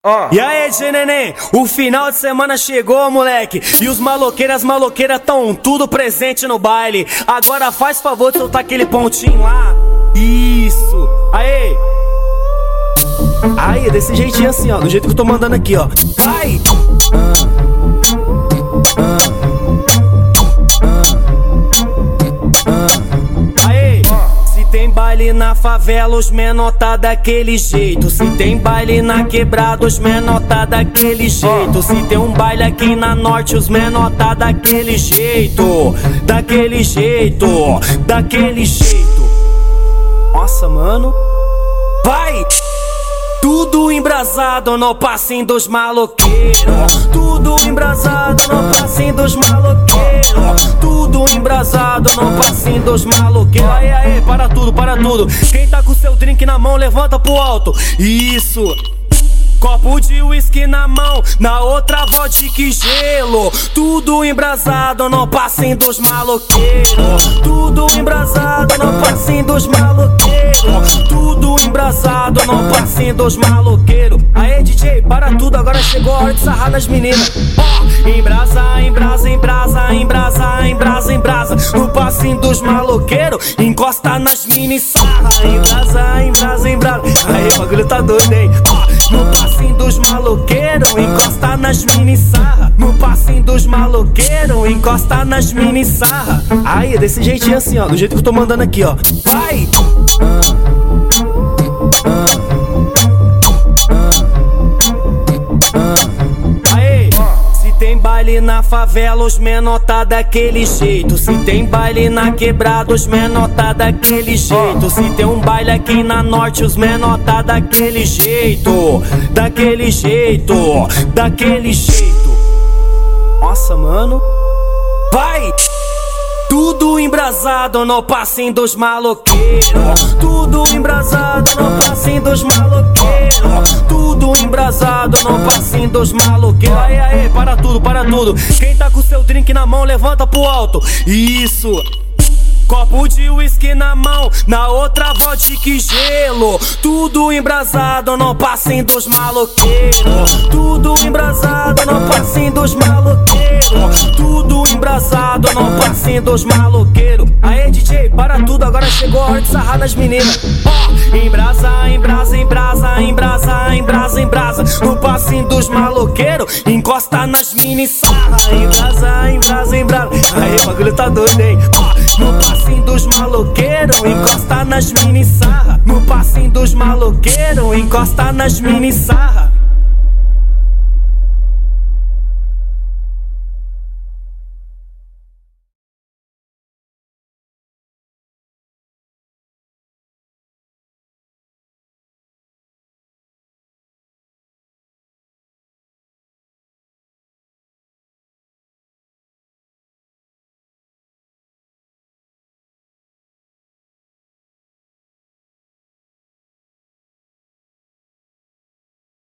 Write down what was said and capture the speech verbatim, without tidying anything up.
Oh. E aí, G Neném, o final de semana chegou, moleque. E os maloqueiros, as maloqueiras tão tudo presente no baile. Agora faz favor de soltar aquele pontinho lá. Isso. Aê. Aí, desse jeitinho assim, ó. Do jeito que eu tô mandando aqui, ó. Vai. Aê. Se tem baile na favela, os menor tá daquele jeito. Se tem baile na quebrada, os menor tá daquele jeito. Se tem um baile aqui na norte, os menor tá daquele jeito. Daquele jeito, daquele jeito. Nossa, mano. Vai! Tudo embrasado no passinho dos maloqueiros. Tudo embrasado no passinho dos maloqueiros. Tudo embrasado no passinho dos maloqueiros. Aê, aê, para tudo, para tudo. Quem tá com seu drink na mão, levanta pro alto. Isso. Copo de uísque na mão, na outra vodka e gelo. Tudo embrasado no passinho dos maloqueiros. Tudo embrasado no passinho dos maloqueiros. Tudo embrasado no passinho dos maloqueiros. Aê, D J, para tudo, agora chegou a hora de sarrar nas meninas. Ó, embrasa, embrasa, embrasa, embrasa, embrasa, embrasa. No passinho dos maloqueiros, encosta nas mini sarra. Embrasa, embrasa, embrasa. Aê, o bagulho tá doido, hein? Ó, no passinho dos maloqueiros, encosta nas mini sarra. No passinho dos maloqueiros, encosta nas mini sarra. Aí, desse jeitinho assim, ó. Do jeito que eu tô mandando aqui, ó. Vai! Tem baile na favela, os menor tá daquele jeito. Se tem baile na quebrada, os menor tá daquele jeito. Se tem um baile aqui na norte, os menor tá daquele jeito. Daquele jeito, daquele jeito. Nossa, mano. Vai! Tudo embrasado no passinho dos maloqueiros. Tudo embrasado no passinho dos maloqueiros. Tudo embrasado no passinho dos maloqueiros. Aê, aê, para tudo, para tudo. Quem tá com seu drink na mão, levanta pro alto. Isso. Copo de uísque na mão, na outra vodka e gelo. Tudo embrasado no passinho dos maloqueiros. Tudo embrasado no passinho dos maloqueiros. Tudo embrasado no passinho dos maloqueiros. Aê, D J, para tudo, agora chegou a hora de sarrar nas meninas. Ó, embrasa, embrasa, embrasa, embrasa, embrasa, embrasa. No passinho dos maloqueiros, encosta nas mini sarra. Embrasa, embrasa, embrasa. Aê, o bagulho tá doido, hein? Ó, no passinho dos maloqueiros, encosta nas mini sarra. No passinho dos maloqueiros, encosta nas mini sarra.